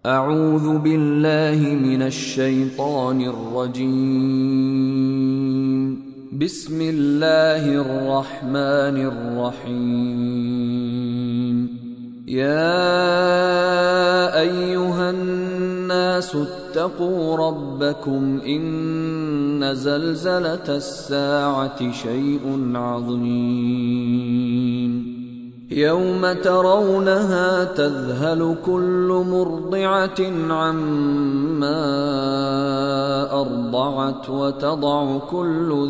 أعوذ بالله من الشيطان الرجيم. بسم الله الرحمن الرحيم. يا أيها الناس اتقوا ربكم إن زلزلة الساعة شيء عظيم يوم ترونها تذهل كل مرضعة عما أرضعت وتضع كل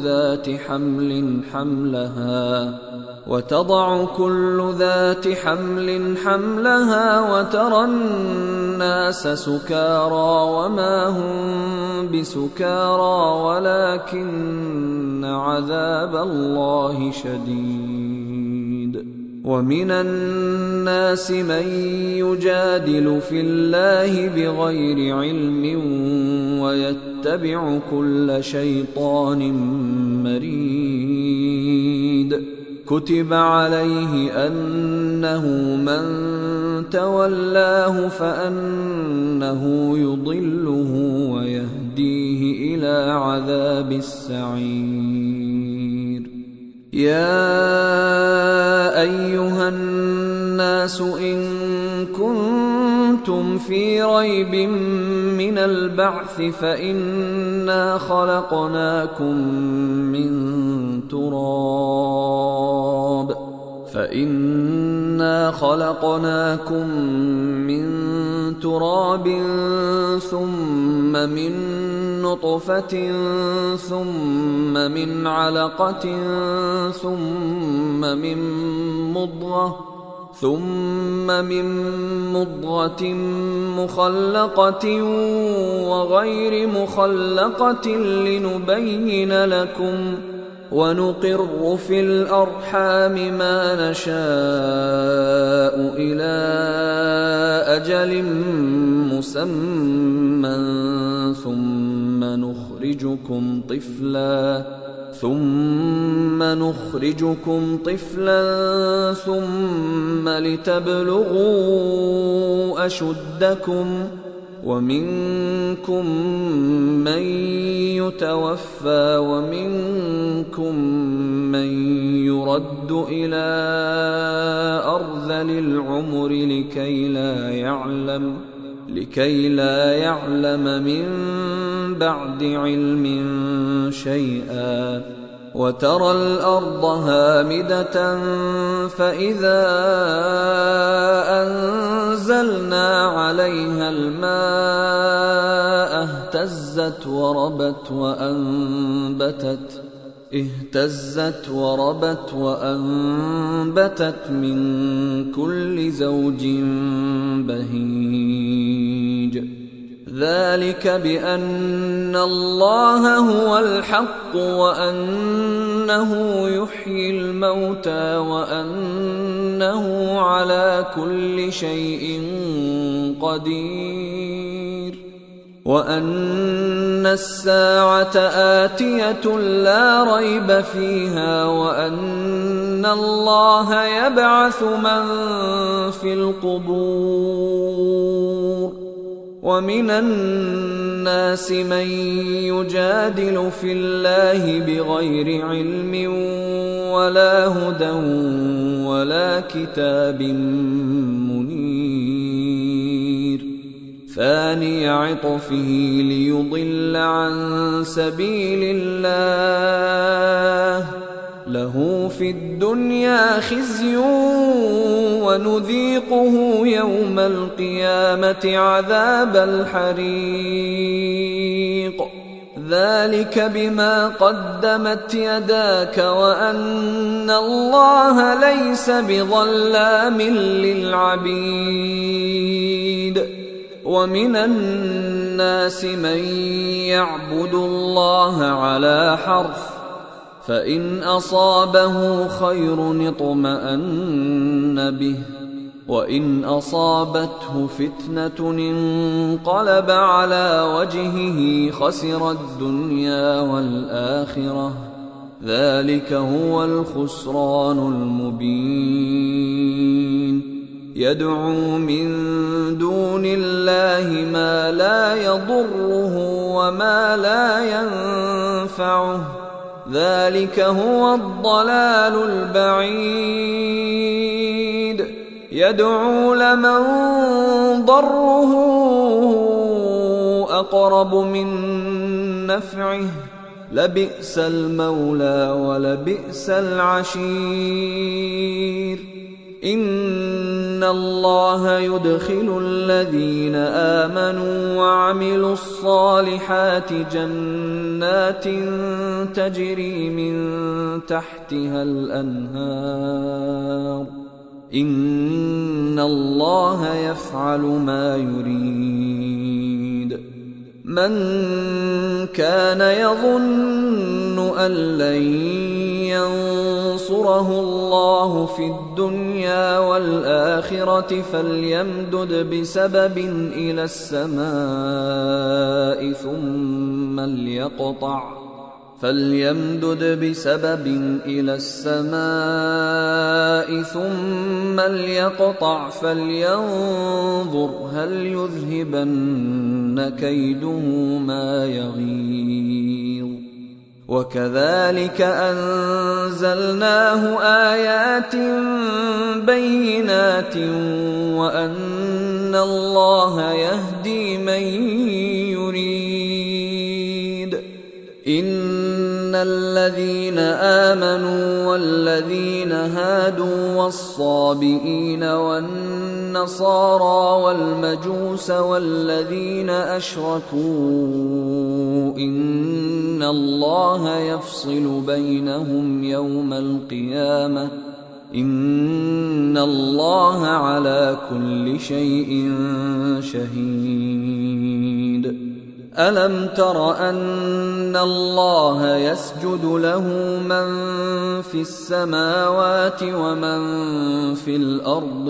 ذات حمل حملها وترى الناس سكارى وما هم بسكارى ولكن عذاب الله شديد. ومن الناس من يجادل في الله بغير علم ويتبع كل شيطان مريد. كتب عليه أنه من تولاه فأنه يضله ويهديه إلى عذاب السعير. يا أيها الناس إن كنتم في ريب من البعث فإنا خلقناكم من تراب ثم من نطفة ثم من علقة ثم من مضغة مخلقة وغير مخلقة لنبين لكم ونقر في الأرحام ما نشاء إلى أجل مسمى ثم نخرجكم طفلا ثم لتبلغوا أشدكم ومنكم من يتوفى ومنكم من يرد إلى أرذل العمر لكي لا يعلم من بعد علم شيئا. وترى الأرض هامدة فإذا أنزلنا عليها الماء اهتزت وربت وأنبتت من كل زوج بهيج. ذلك بأن الله هو الحق وأنه يحيي الموتى وأنه على كل شيء قدير وأن الساعة آتية لا ريب فيها وأن الله يبعث من في القبور. ومن الناس من يجادل في الله بغير علم ولا هدى ولا كتاب منير. ثاني عطفه ليضل عن سبيل الله له في الدنيا خزي ونذيقه يوم القيامة عذاب الحريق. ذلك بما قدمت يداك وأن الله ليس بظلام للعبيد. ومن الناس من يعبد الله على حرف فإن أصابه خير اطمأن به وإن أصابته فتنة انقلب على وجهه خسر الدنيا والآخرة ذلك هو الخسران المبين. يدعو من دون الله الله ما لا يضره وما لا ينفعه، ذلك هو الضلال البعيد. يدعو لمن ضره أقرب من نفعه، لبئس المولى ولبئس العشير. إن الله يدخل الذين آمنوا وعملوا الصالحات جنات تجري من تحتها الأنهار، إن الله يفعل ما يريد. من كان يظن أن لن ينصره الله في الدنيا والآخرة فليمدد بسبب إلى السماء ثم ليقطع فلينظر هل يذهبن كيده ما يغيظ. وكذلك أنزلناه آيات بينات وأن الله يهدي من يريد. إن الذين آمنوا والذين هادوا والصابئين والنصارى والمجوس والذين أشركوا إن الله يفصل بينهم يوم القيامة، إن الله على كل شيء شهيد. ألم تر أن الله يسجد له من في السماوات ومن في الأرض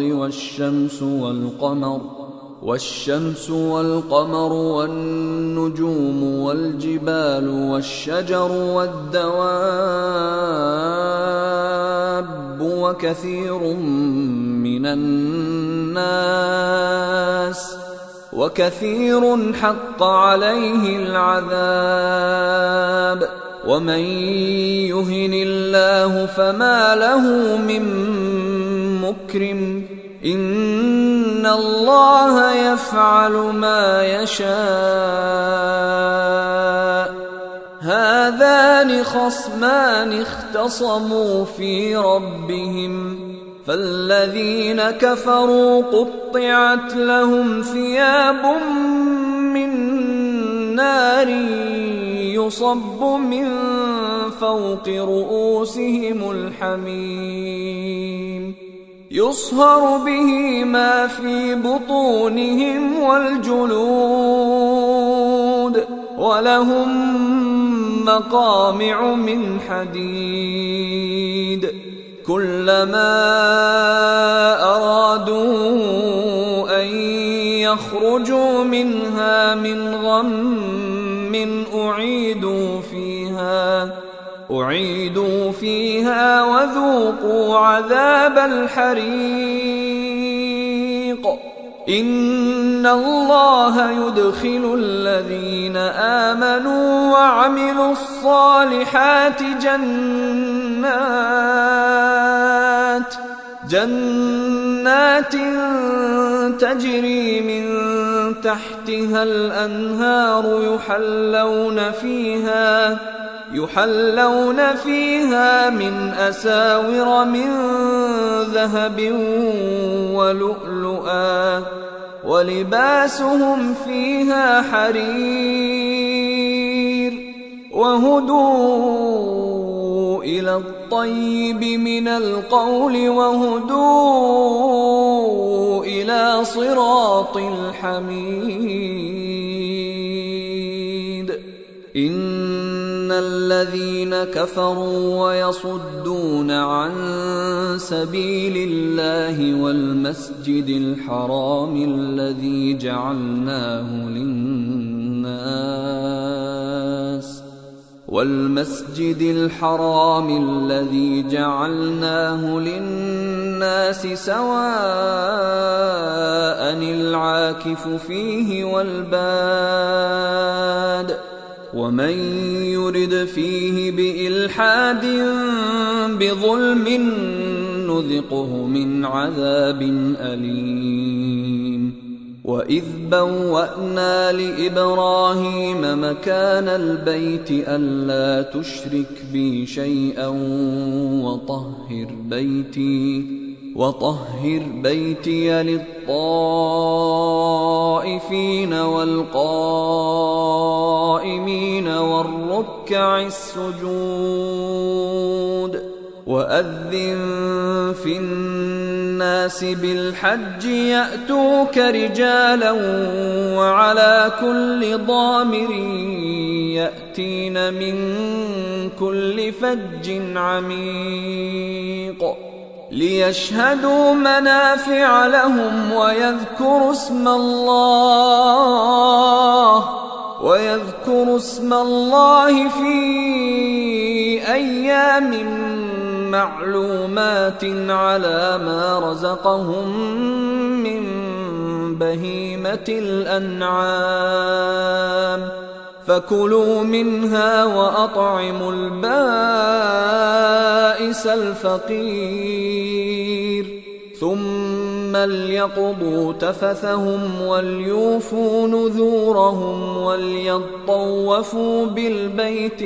والشمس والقمر والنجوم والجبال والشجر والدواب وكثير حق عليه العذاب. ومن يهن الله فما له من مكرم، إن الله يفعل ما يشاء. هذان خصمان اختصموا في ربهم، فالذين كفروا قطعت لهم ثياب من نار يصب من فوق رؤوسهم الحميم، يصهر به ما في بطونهم والجلود، ولهم مقامع من حديد. كلما أرادوا أن يخرجوا منها من غم أعيدوا فيها وذوقوا عذاب الحريق. إن الله يدخل الذين آمنوا وعملوا الصالحات جنات تجري من تحتها الأنهار يحلون فيها من أساور من ذهب ولؤلؤا، ولباسهم فيها حرير. وهدوا إلى الطيب من القول وهدوا إلى صراط الحميد. إن الذين كفروا ويصدون عن سبيل الله والمسجد الحرام الذي جعلناه والمسجد الحرام الذي جعلناه للناس سواء العاكف فيه والباد ومن يرد فيه بإلحاد بظلم نذقه من عذاب أليم. وإذ بوأنا لإبراهيم مكان البيت ألا تشرك بي شيئا وطهر بيتي للطائفين والقائمين والركع السجود. وأذن في الناس بالحج يأتوك رجالا وعلى كل ضامر يأتين من كل فج عميق ليشهدوا منافع لهم ويذكروا اسم الله في أيام معلومات على ما رزقهم من بهيمة الأنعام فكلوا منها وأطعموا البائس الفقير ثم ليقضوا تفثهم وليوفوا نذورهم وليطوفوا بالبيت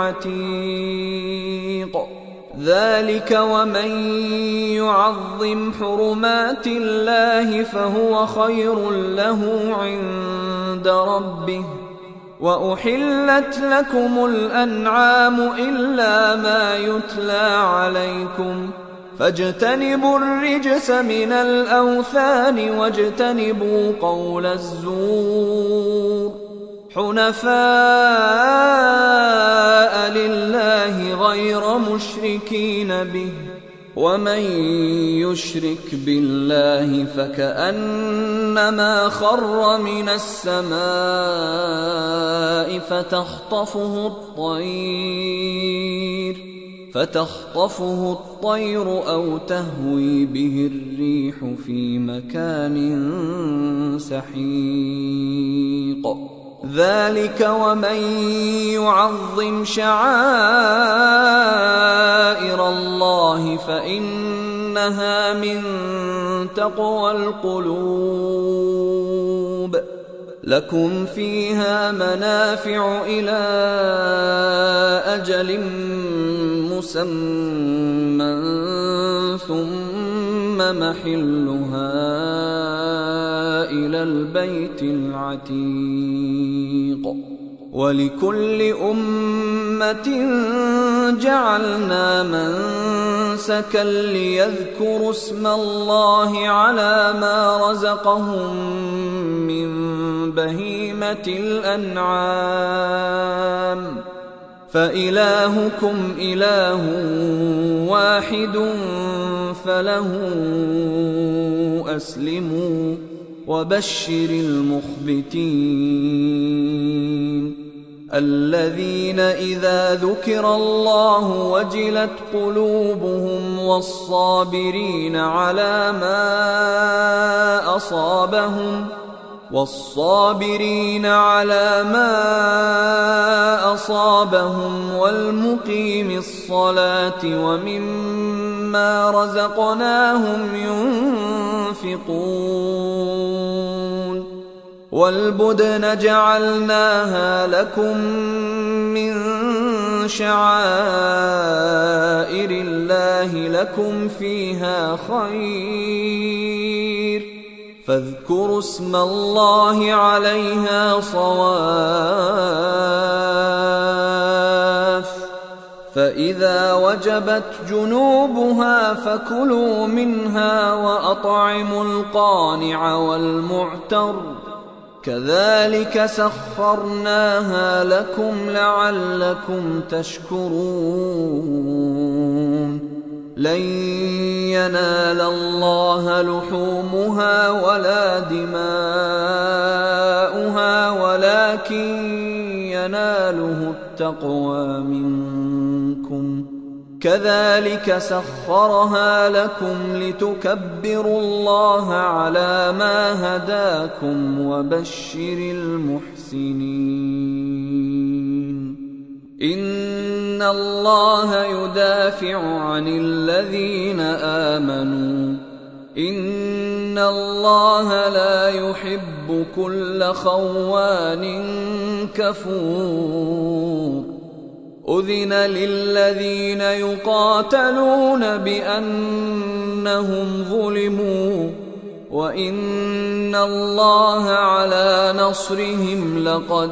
العتيق. ذلك ومن يعظم حرمات الله فهو خير له عند ربه. وأحلت لكم الأنعام إلا ما يتلى عليكم فاجتنبوا الرجس من الأوثان واجتنبوا قول الزور حنفاء لله غير مشركين به ومن يشرك بالله فكأنما خر من السماء فتخطفه الطير أو تهوي به الريح في مكان سحيق. ذلك ومن يعظم شعائر الله فإنها من تقوى القلوب. لكم فيها منافع إلى أجل مسمى ثم محلها إلى البيت العتيق. ولكل أمة جعلنا منسكا ليذكروا اسم الله على ما رزقهم من بهيمة الأنعام فإلهكم إله واحد فله أسلموا وبشر المخبتين الذين إذا ذكر الله وجلت قلوبهم والصابرين على ما أصابهم والمقيم الصلاة ومما رزقناهم ينفقون. والبدن جعلناها لكم من شعائر الله لكم فيها خير فاذكروا اسم الله عليها صواف فإذا وجبت جنوبها فكلوا منها وأطعموا القانع والمعتر كذلك سخرناها لكم لعلكم تشكرون. لن ينال الله لحومها ولا دماؤها ولكن يناله التقوى منكم كذلك سخرها لكم لتكبروا الله على ما هداكم وبشر المحسنين إن الله يدافع عن الذين آمنوا إن الله لا يحب كل خوان كفور أذن للذين يقاتلون بأنهم ظلموا وإن الله على نصرهم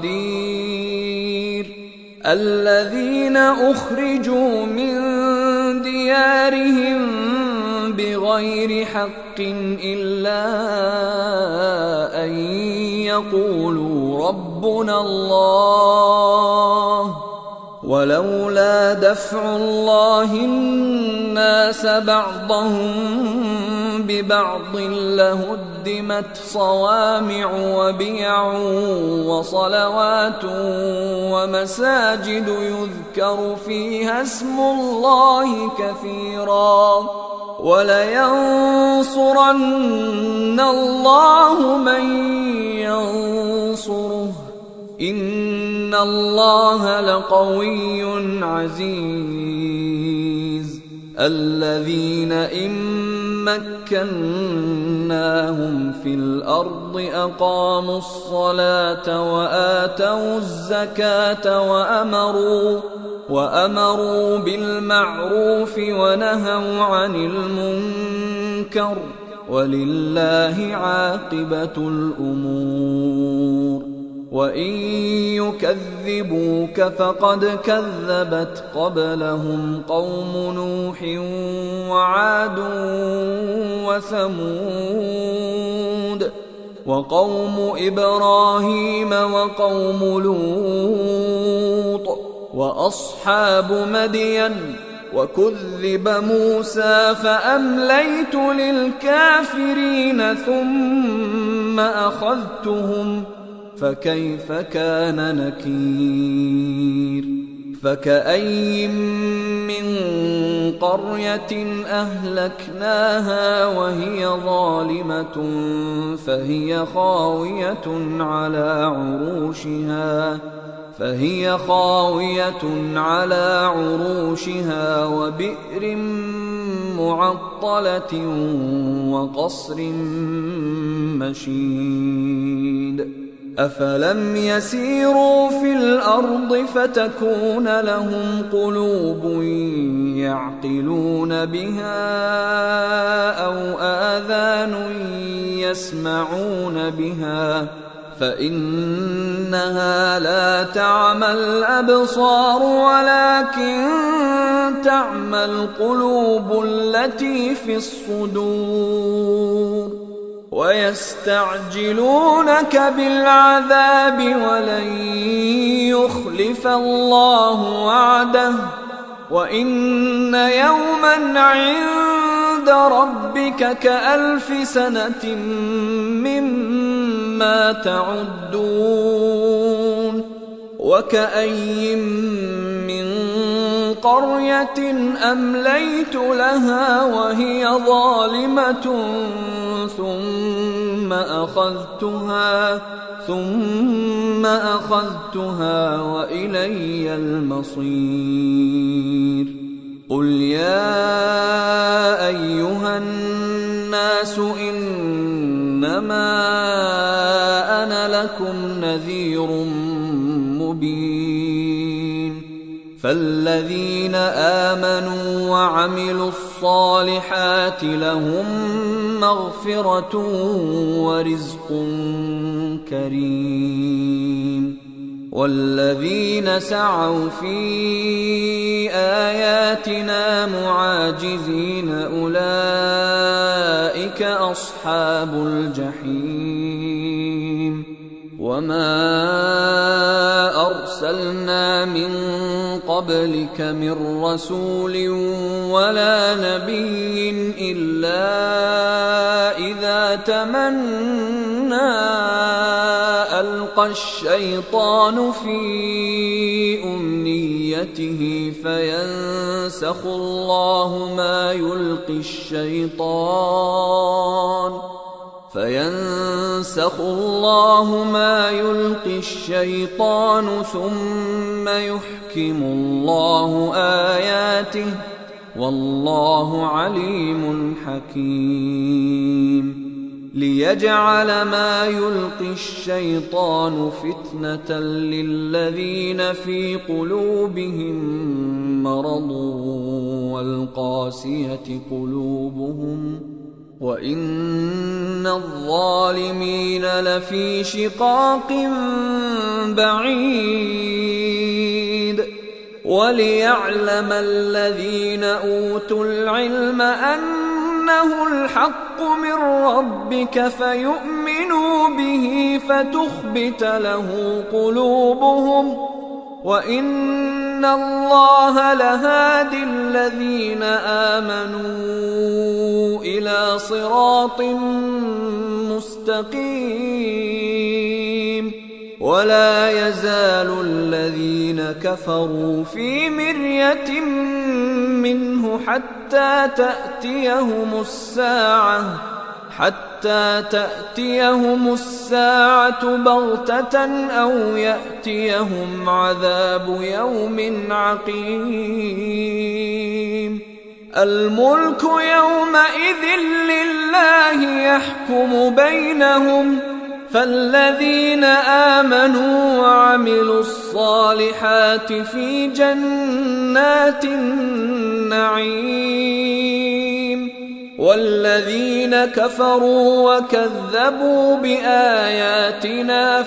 لقدير الذين أخرجوا من ديارهم بغير حق إلا أن يقولوا ربنا الله ولولا دفع الله الناس بعضهم ببعض لهدمت صوامع وبيع وصلوات ومساجد يذكر فيها اسم الله كثيرا ولينصرن الله من ينصره إن الله لقوي عزيز الذين إن مكناهم في الأرض أقاموا الصلاة وآتوا الزكاة وأمروا بالمعروف ونهوا عن المنكر ولله عاقبة الأمور وإن يكذبوك فقد كذبت قبلهم قوم نوح وعاد وثمود وقوم إبراهيم وقوم لوط وأصحاب مدين وكذب موسى فأمليت للكافرين ثم أخذتهم فكيف كان نكير فكأي من قرية أهلكناها وهي ظالمة فهي خاوية على عروشها وبئر معطلة وقصر مشيد أفلم يسيروا في الأرض فتكون لهم قلوب يعقلون بها أو آذان يسمعون بها فإنها لا تعمى الأبصار ولكن تعمى القلوب التي في الصدور ويستعجلونك بالعذاب ولن يخلف الله وعده وإن يوما عند ربك كألف سنة مما تعدون وكأي من قرية أمليت لها وهي ظالمة ثم أخذتها وإلي المصير قل يا أيها الناس إنما أنا لكم نذير مبين فالذين آمنوا وعملوا الصالحات لهم مغفرة ورزق كريم والذين سعوا في آياتنا معاجزين أولئك أصحاب الجحيم وما أرسلنا من قبلك من رسول ولا نبي إلا إذا تمنى ألقى الشيطان في أمنيته فينسخ الله ما يلقي الشيطان ثم يحكم الله آياته والله عليم حكيم ليجعل ما يلقي الشيطان فتنة للذين في قلوبهم مرض والقاسية قلوبهم وإن الظالمين لفي شقاق بعيد وليعلم الذين أوتوا العلم أنه الحق من ربك فيؤمنوا به فتخبت له قلوبهم وإن الله لهادي الذين آمنوا إلى صراط مستقيم ولا يزال الذين كفروا في مرية منه حتى تأتيهم الساعة بغتة أو يأتيهم عذاب يوم عقيم الملك يومئذ لله يحكم بينهم فالذين آمنوا وعملوا الصالحات في جنات النعيم والذين كفروا وكذبوا بآياتنا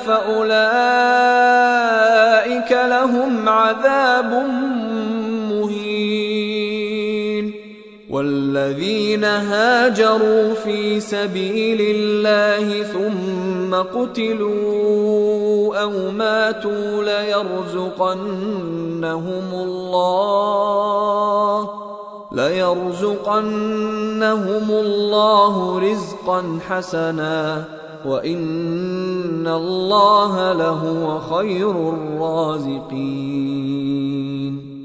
فأولئك لهم عذاب مهين والذين هاجروا في سبيل الله ثم قتلوا أو ماتوا ليرزقنهم الله رزقا حسنا وإن الله لهو خير الرازقين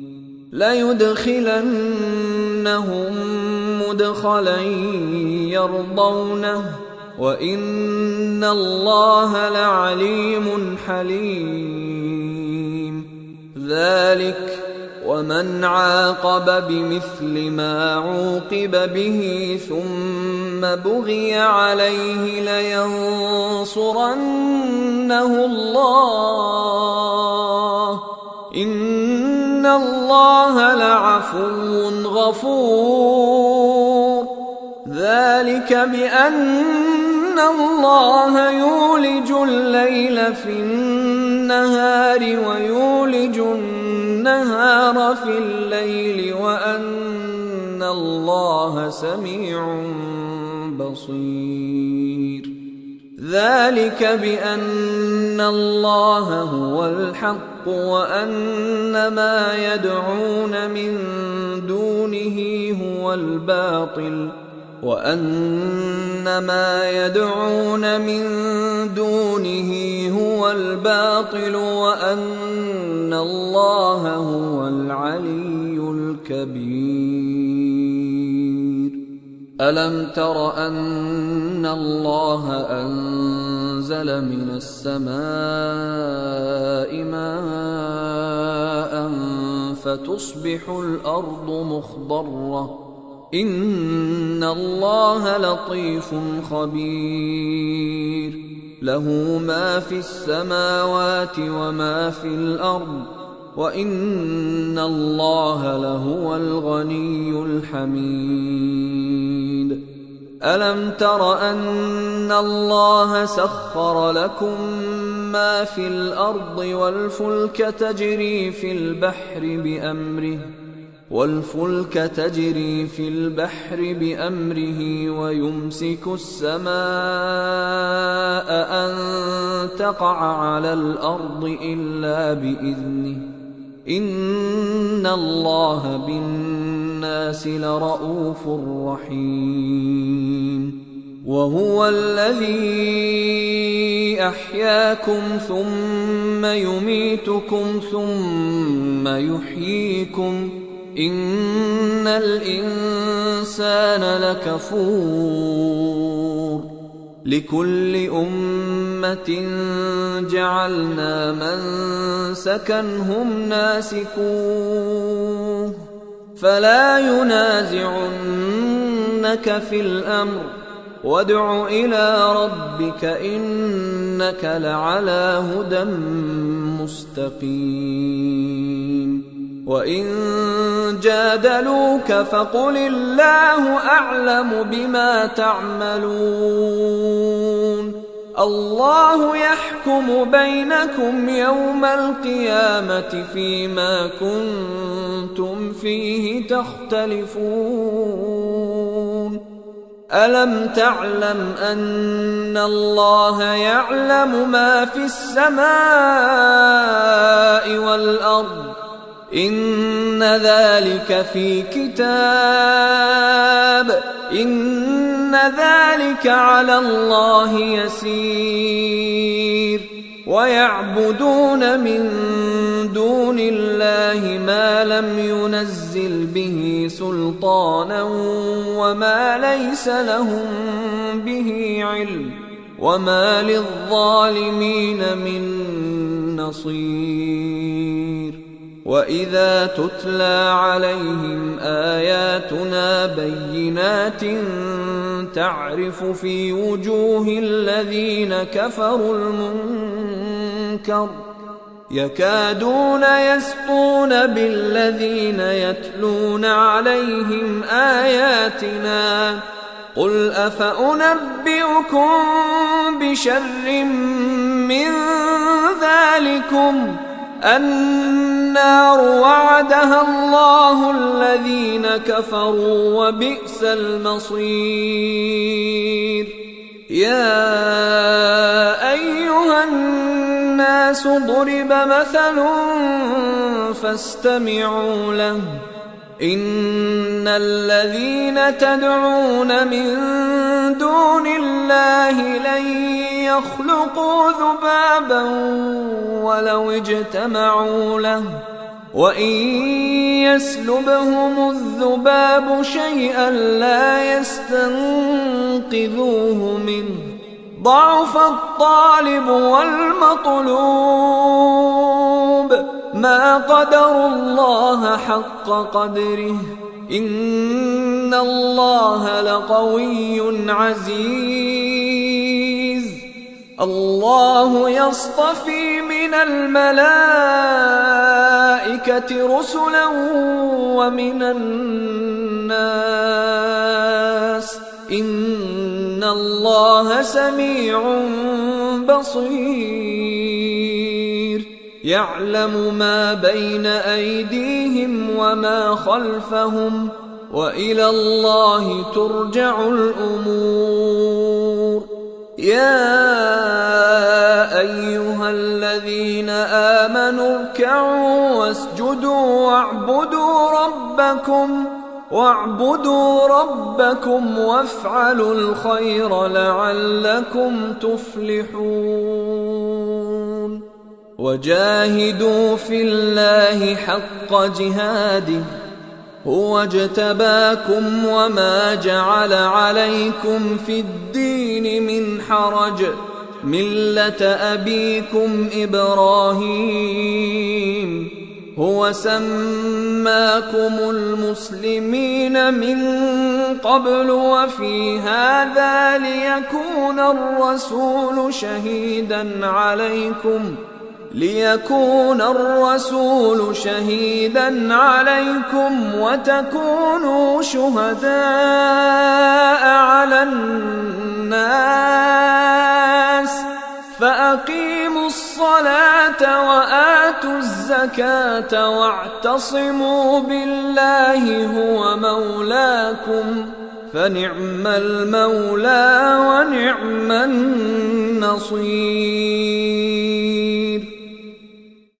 ليدخلنهم مدخلا يرضونه وإن الله لعليم حليم ذلك ومن عاقب بمثل ما عوقب به ثم بغي عليه لينصرنه الله إن الله لعفو غفور ذلك بأن الله يولج الليل في النهار ويولج النهار في الليل وأن الله سميع بصير ذلك بأن الله هو الحق وأن ما يدعون من دونه هو الباطل وأن الله هو العلي الكبير ألم تر أن الله أنزل من السماء ماء فتصبح الأرض مخضرة إن الله لطيف خبير له ما في السماوات وما في الأرض وإن الله لهو الغني الحميد ألم تر أن الله سخر لكم ما في الأرض والفلك تجري في البحر بأمره ويمسك السماء أن تقع على الأرض إلا بإذنه إن الله بالناس لرءوف رحيم وهو الذي أحياكم ثم يميتكم ثم يحييكم إن الإنسان لكفور لكل أمة جعلنا منسكا هم ناسكوه فلا ينازعنك في الأمر وادع إلى ربك إنك لعلى هدى مستقيم وإن جادلوك فقل الله أعلم بما تعملون الله يحكم بينكم يوم القيامة فيما كنتم فيه تختلفون ألم تعلم أن الله يعلم ما في السماء والأرض إن ذلك في كتاب إن ذلك على الله يسير ويعبدون من دون الله ما لم ينزل به سلطانا وما ليس لهم به علم وما للظالمين من نصير وإذا تتلى عليهم آياتنا بينات تعرف في وجوه الذين كفروا المنكر يكادون يسطون بالذين يتلون عليهم آياتنا قل أفأنبئكم بشر من ذلكم النار وعدها الله الذين كفروا وبئس المصير يا أيها الناس ضرب مثل فاستمعوا له إن الذين تدعون من دون الله لن يخلقوا ذبابا ولو اجتمعوا له وإن يسلبهم الذباب شيئا لا يستنقذوه منه ضعف الطالب والمطلوب ما قدروا الله حق قدره إن الله لقوي عزيز الله يصطفي من الملائكة رسلا ومن الناس إن الله سميع بصير يعلم ما بين أيديهم وما خلفهم وإلى الله ترجع الأمور يا أيها الذين آمنوا اركعوا واسجدوا واعبدوا ربكم وافعلوا الخير لعلكم تفلحون وجاهدوا في الله حق جهاده هو اجتباكم وما جعل عليكم في الدين من حرج ملة أبيكم إبراهيم هو سماكم المسلمين من قبل وفي هذا ليكون الرسول شهيدا عليكم وتكونوا شهداء على الناس فأقيموا الصلاة وآتوا الزكاة واعتصموا بالله هو مولاكم فنعم المولى ونعم النصير